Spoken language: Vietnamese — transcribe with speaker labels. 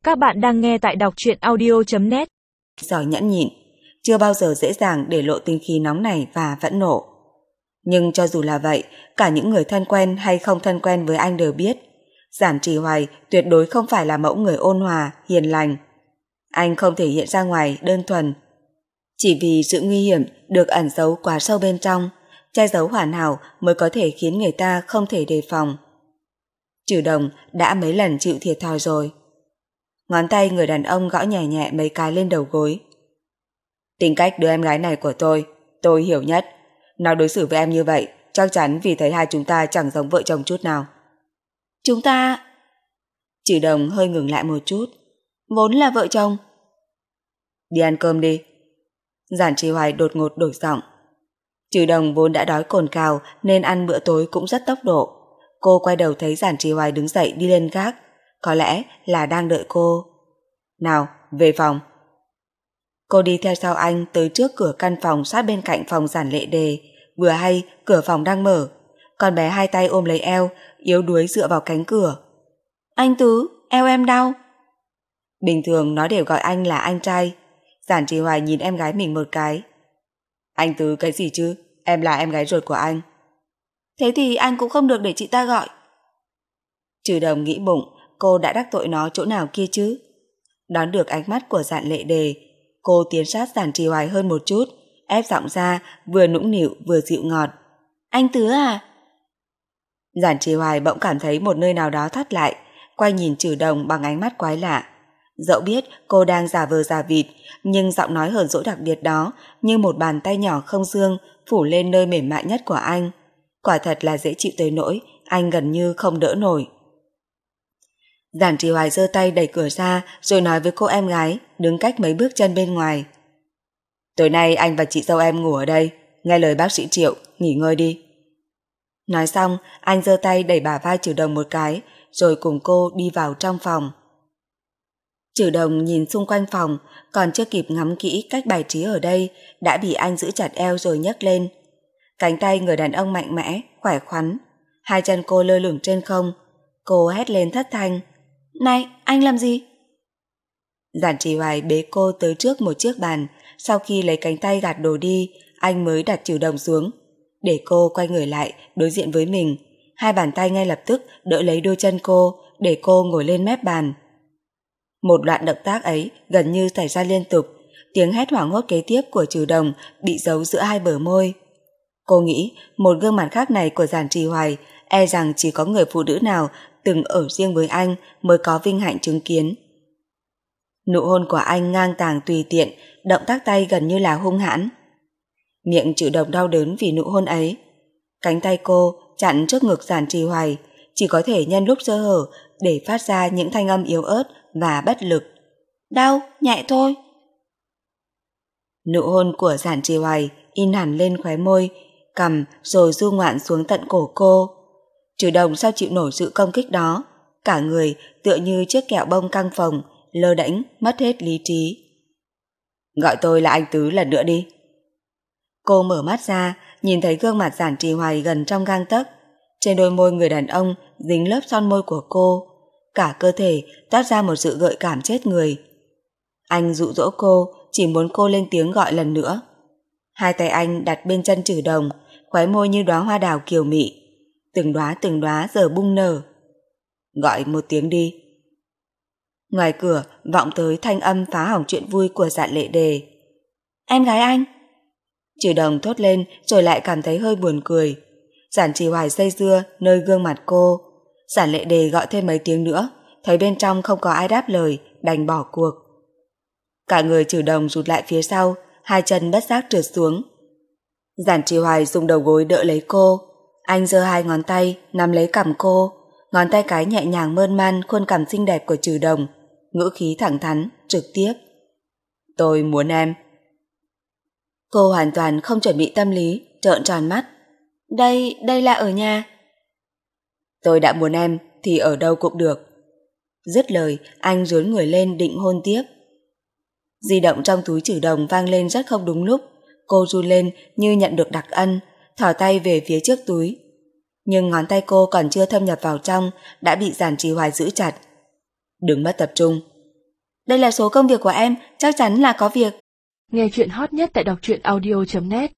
Speaker 1: Các bạn đang nghe tại đọc truyện audio.net.
Speaker 2: Giỏi nhẫn nhịn, chưa bao giờ dễ dàng để lộ tính khí nóng nảy và phẫn nộ. Nhưng cho dù là vậy, cả những người thân quen hay không thân quen với anh đều biết, Giản Trì Hoài tuyệt đối không phải là mẫu người ôn hòa, hiền lành. Anh không thể hiện ra ngoài đơn thuần. Chỉ vì sự nguy hiểm được ẩn giấu quá sâu bên trong, che giấu hoàn hảo mới có thể khiến người ta không thể đề phòng. Trừ Đồng đã mấy lần chịu thiệt thòi rồi. Ngón tay người đàn ông gõ nhẹ nhẹ mấy cái lên đầu gối. Tính cách đứa em gái này của tôi hiểu nhất. Nó đối xử với em như vậy, chắc chắn vì thấy hai chúng ta chẳng giống vợ chồng chút nào.
Speaker 3: Chúng ta...
Speaker 2: Trừ Đồng hơi ngừng lại một chút.
Speaker 3: Vốn là vợ chồng.
Speaker 2: Đi ăn cơm đi. Giản Trì Hoài đột ngột đổi giọng. Trừ Đồng vốn đã đói cồn cào nên ăn bữa tối cũng rất tốc độ. Cô quay đầu thấy Giản Trì Hoài đứng dậy đi lên gác. Có lẽ là đang đợi cô. Nào, về phòng. Cô đi theo sau anh tới trước cửa căn phòng sát bên cạnh phòng Giản Lệ Đề. Vừa hay cửa phòng đang mở. Con bé hai tay ôm lấy eo, yếu đuối dựa vào cánh cửa.
Speaker 3: Anh Tứ, eo em đau.
Speaker 2: Bình thường nó đều gọi anh là anh trai. Giản Trì Hoài nhìn em gái mình một cái. Anh Tứ cái gì chứ, em là em gái ruột của anh.
Speaker 3: Thế thì anh cũng không được để chị ta gọi.
Speaker 2: Trừ Đồng nghĩ bụng, cô đã đắc tội nó chỗ nào kia chứ. Đón được ánh mắt của Giản Lệ Đề, cô tiến sát Giản Trì Hoài hơn một chút, ép giọng ra vừa nũng nịu vừa dịu ngọt.
Speaker 3: Anh Tứ à?
Speaker 2: Giản Trì Hoài bỗng cảm thấy một nơi nào đó thắt lại, quay nhìn Trừ Đồng bằng ánh mắt quái lạ. Dẫu biết cô đang giả vờ giả vịt, nhưng giọng nói hờn dỗi đặc biệt đó như một bàn tay nhỏ không xương phủ lên nơi mềm mại nhất của anh. Quả thật là dễ chịu tới nỗi anh gần như không đỡ nổi. Giản Trì Hoài giơ tay đẩy cửa ra rồi nói với cô em gái đứng cách mấy bước chân bên ngoài. Tối nay anh và chị dâu em ngủ ở đây, nghe lời bác sĩ Triệu, nghỉ ngơi đi. Nói xong, anh giơ tay đẩy bả vai Trừ Đồng một cái rồi cùng cô đi vào trong phòng. Trừ Đồng nhìn xung quanh phòng, còn chưa kịp ngắm kỹ cách bài trí ở đây đã bị anh giữ chặt eo rồi nhấc lên. Cánh tay người đàn ông mạnh mẽ, khỏe khoắn, hai chân cô lơ lửng trên không. Cô hét lên thất thanh. Này, anh làm gì? Giản Trì Hoài bế cô tới trước một chiếc bàn, sau khi lấy cánh tay gạt đồ đi, anh mới đặt Trừ Đồng xuống, để cô quay người lại đối diện với mình. Hai bàn tay ngay lập tức đỡ lấy đôi chân cô, để cô ngồi lên mép bàn. Một loạt động tác ấy gần như xảy ra liên tục, tiếng hét hoảng hốt kế tiếp của Trừ Đồng bị giấu giữa hai bờ môi. Cô nghĩ một gương mặt khác này của Giản Trì Hoài e rằng chỉ có người phụ nữ nào từng ở riêng với anh mới có vinh hạnh chứng kiến. Nụ hôn của anh ngang tàng tùy tiện, động tác tay gần như là hung hãn. Miệng Trừ Đồng đau đớn vì nụ hôn ấy. Cánh tay cô chặn trước ngực Giản Trì Hoài, chỉ có thể nhân lúc sơ hở để phát ra những thanh âm yếu ớt và bất lực.
Speaker 3: Đau, nhẹ thôi.
Speaker 2: Nụ hôn của Giản Trì Hoài in hẳn lên khóe môi, cằm rồi du ngoạn xuống tận cổ cô. Trừ Đồng sao chịu nổi sự công kích đó, cả người tựa như chiếc kẹo bông căng phồng, lơ đễnh, mất hết lý trí. Gọi tôi là anh Tứ lần nữa đi. Cô mở mắt ra, nhìn thấy gương mặt Giản Trì Hoài gần trong gang tấc. Trên đôi môi người đàn ông dính lớp son môi của cô, cả cơ thể toát ra một sự gợi cảm chết người. Anh dụ dỗ cô, chỉ muốn cô lên tiếng gọi lần nữa. Hai tay anh đặt bên chân Trừ Đồng, khóe môi như đóa hoa đào kiều mị, từng đóa giờ bung nở. Gọi một tiếng đi. Ngoài cửa vọng tới thanh âm phá hỏng chuyện vui của Giản Lệ Đề.
Speaker 3: Em gái anh.
Speaker 2: Trừ Đồng thốt lên rồi lại cảm thấy hơi buồn cười. Giản Trì Hoài dây dưa nơi gương mặt cô. Giản Lệ Đề gọi thêm mấy tiếng nữa, thấy bên trong không có ai đáp lời, đành bỏ cuộc. Cả người Trừ Đồng rụt lại phía sau, hai chân bất giác trượt xuống. Giản Trì Hoài dùng đầu gối đỡ lấy cô. Anh giơ hai ngón tay nắm lấy cằm cô, ngón tay cái nhẹ nhàng mơn man khuôn cằm xinh đẹp của Trừ Đồng, ngữ khí thẳng thắn, trực tiếp. Tôi muốn em. Cô hoàn toàn không chuẩn bị tâm lý, trợn tròn mắt.
Speaker 3: Đây là ở nhà.
Speaker 2: Tôi đã muốn em thì ở đâu cũng được. Dứt lời, anh rướn người lên định hôn tiếp. Di động trong túi Trừ Đồng vang lên rất không đúng lúc. Cô run lên như nhận được đặc ân, thò tay về phía trước túi. Nhưng ngón tay cô còn chưa thâm nhập vào trong đã bị Giản Trì Hoài giữ chặt. Đừng mất tập trung.
Speaker 3: Đây là số công việc của em, chắc chắn là có việc.
Speaker 1: Nghe chuyện hot nhất tại đọc truyện audio.net